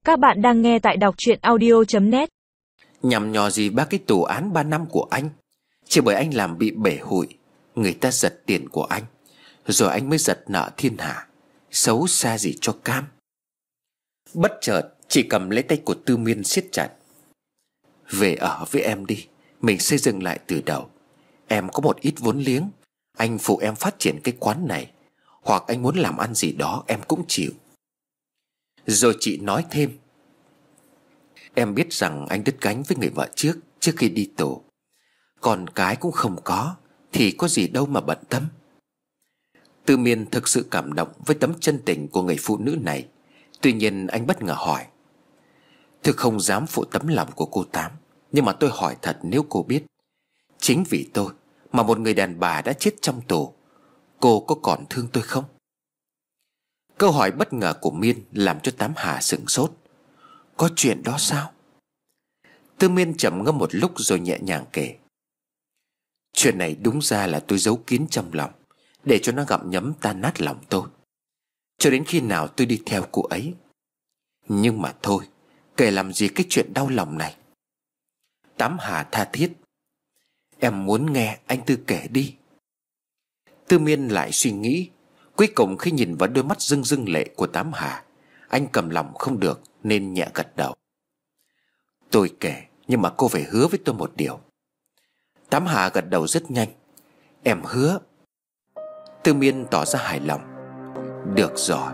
Các bạn đang nghe tại đọc truyện audio.net. Nhằm nhò gì ba cái tù án 3 năm của anh? Chỉ bởi anh làm bị bể hụi, người ta giật tiền của anh, rồi anh mới giật nợ thiên hạ. Xấu xa gì cho cam. Bất chợt chị cầm lấy tay của Tư Miên siết chặt. Về ở với em đi, mình xây dựng lại từ đầu. Em có một ít vốn liếng, anh phụ em phát triển cái quán này. Hoặc anh muốn làm ăn gì đó em cũng chịu. Rồi chị nói thêm, em biết rằng anh đứt gánh với người vợ trước khi đi tù. Còn cái cũng không có, thì có gì đâu mà bận tâm. Tư Miên thực sự cảm động với tấm chân tình của người phụ nữ này. Tuy nhiên anh bất ngờ hỏi, tôi không dám phụ tấm lòng của cô Tám, nhưng mà tôi hỏi thật, nếu cô biết, chính vì tôi mà một người đàn bà đã chết trong tù, cô có còn thương tôi không? Câu hỏi bất ngờ của Miên làm cho Tám Hà sửng sốt. Có chuyện đó sao? Tư Miên trầm ngâm một lúc rồi nhẹ nhàng kể. Chuyện này đúng ra là tôi giấu kín trong lòng, để cho nó gặm nhấm tan nát lòng tôi, cho đến khi nào tôi đi theo cô ấy. Nhưng mà thôi, kể làm gì cái chuyện đau lòng này. Tám Hà tha thiết, em muốn nghe anh Tư kể đi. Tư Miên lại suy nghĩ. Cuối cùng khi nhìn vào đôi mắt rưng rưng lệ của Tám Hà, anh cầm lòng không được nên nhẹ gật đầu. Tôi kể, nhưng mà cô phải hứa với tôi một điều. Tám Hà gật đầu rất nhanh. Em hứa. Tư Miên tỏ ra hài lòng. Được rồi.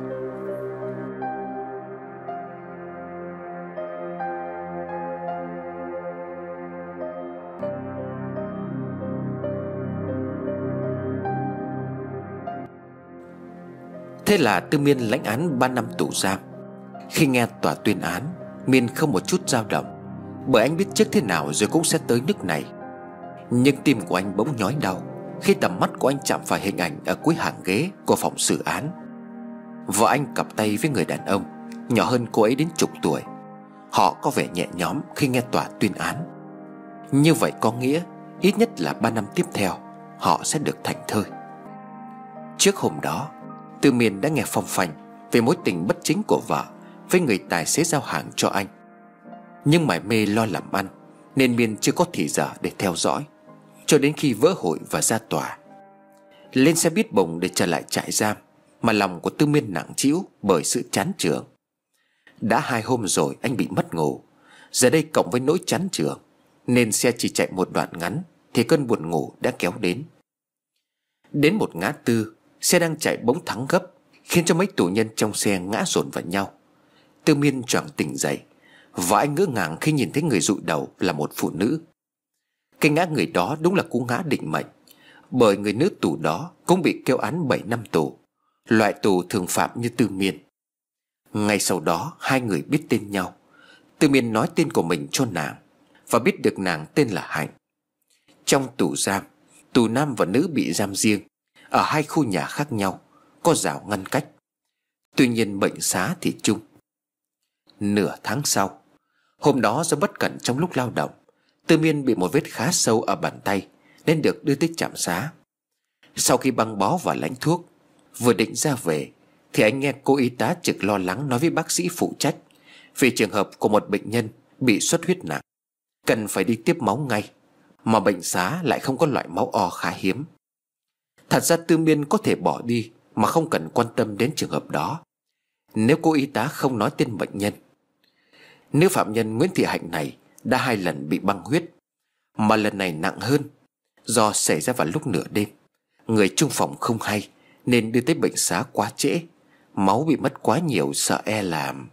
Thế là Tư Miên lãnh án 3 năm tù giam. Khi nghe tòa tuyên án, Miên không một chút dao động, bởi anh biết trước thế nào rồi cũng sẽ tới nước này. Nhưng tim của anh bỗng nhói đau khi tầm mắt của anh chạm phải hình ảnh ở cuối hàng ghế của phòng xử án. Vợ anh cặp tay với người đàn ông nhỏ hơn cô ấy đến chục tuổi. Họ có vẻ nhẹ nhõm khi nghe tòa tuyên án. Như vậy có nghĩa ít nhất là 3 năm tiếp theo họ sẽ được thảnh thơi. Trước hôm đó, Tư Miên đã nghe phong phanh về mối tình bất chính của vợ với người tài xế giao hàng cho anh. Nhưng mải mê lo làm ăn nên Miên chưa có thì giờ để theo dõi, cho đến khi vỡ hội và ra tòa. Lên xe buýt bùng để trở lại trại giam, mà lòng của Tư Miên nặng trĩu bởi sự chán trường. Đã 2 hôm rồi anh bị mất ngủ, giờ đây cộng với nỗi chán trường nên xe chỉ chạy một đoạn ngắn thì cơn buồn ngủ đã kéo đến. Đến một ngã tư, xe đang chạy bỗng thắng gấp, khiến cho mấy tù nhân trong xe ngã dồn vào nhau. Tư Miên choàng tỉnh dậy, và anh ngỡ ngàng khi nhìn thấy người dụi đầu là một phụ nữ. Cái ngã người đó đúng là cú ngã định mệnh, bởi người nữ tù đó cũng bị kêu án 7 năm tù, loại tù thường phạm như Tư Miên. Ngay sau đó 2 người biết tên nhau. Tư Miên nói tên của mình cho nàng, và biết được nàng tên là Hạnh. Trong tù giam, tù nam và nữ bị giam riêng ở 2 khu nhà khác nhau, có rào ngăn cách. Tuy nhiên bệnh xá thì chung. Nửa tháng sau, hôm đó do bất cẩn trong lúc lao động, Tư Miên bị một vết khá sâu ở bàn tay nên được đưa tới trạm xá. Sau khi băng bó và lãnh thuốc, vừa định ra về thì anh nghe cô y tá trực lo lắng nói với bác sĩ phụ trách về trường hợp của một bệnh nhân bị xuất huyết nặng, cần phải đi tiếp máu ngay, mà bệnh xá lại không có loại máu O khá hiếm. Thật ra Tư Miên có thể bỏ đi mà không cần quan tâm đến trường hợp đó, nếu cô y tá không nói tên bệnh nhân. Nữ phạm nhân Nguyễn Thị Hạnh này đã 2 lần bị băng huyết, mà lần này nặng hơn do xảy ra vào lúc nửa đêm. Người chung phòng không hay nên đưa tới bệnh xá quá trễ, máu bị mất quá nhiều, sợ e làm.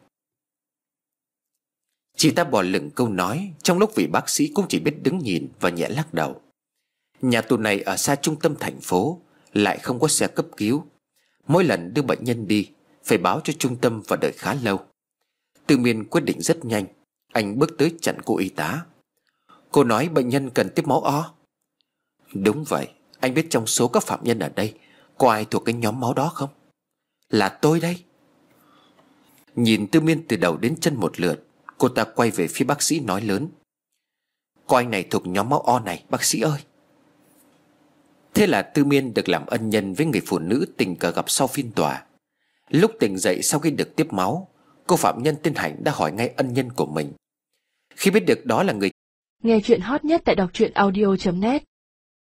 Chị ta bỏ lửng câu nói, trong lúc vị bác sĩ cũng chỉ biết đứng nhìn và nhẹ lắc đầu. Nhà tù này ở xa trung tâm thành phố, lại không có xe cấp cứu. Mỗi lần đưa bệnh nhân đi phải báo cho trung tâm và đợi khá lâu. Tư Miên quyết định rất nhanh. Anh bước tới chặn cô y tá. Cô nói bệnh nhân cần tiếp máu O. Đúng vậy. Anh biết trong số các phạm nhân ở đây có ai thuộc cái nhóm máu đó không? Là tôi đây. Nhìn Tư Miên từ đầu đến chân một lượt, cô ta quay về phía bác sĩ nói lớn. Có anh này thuộc nhóm máu O này, bác sĩ ơi. Thế là Tư Miên được làm ân nhân với người phụ nữ tình cờ gặp sau phiên tòa. Lúc tỉnh dậy sau khi được tiếp máu, Cô phạm nhân tên Hạnh đã hỏi ngay ân nhân của mình. Khi biết được đó là người Nghe chuyện hot nhất tại đọc truyện audio.net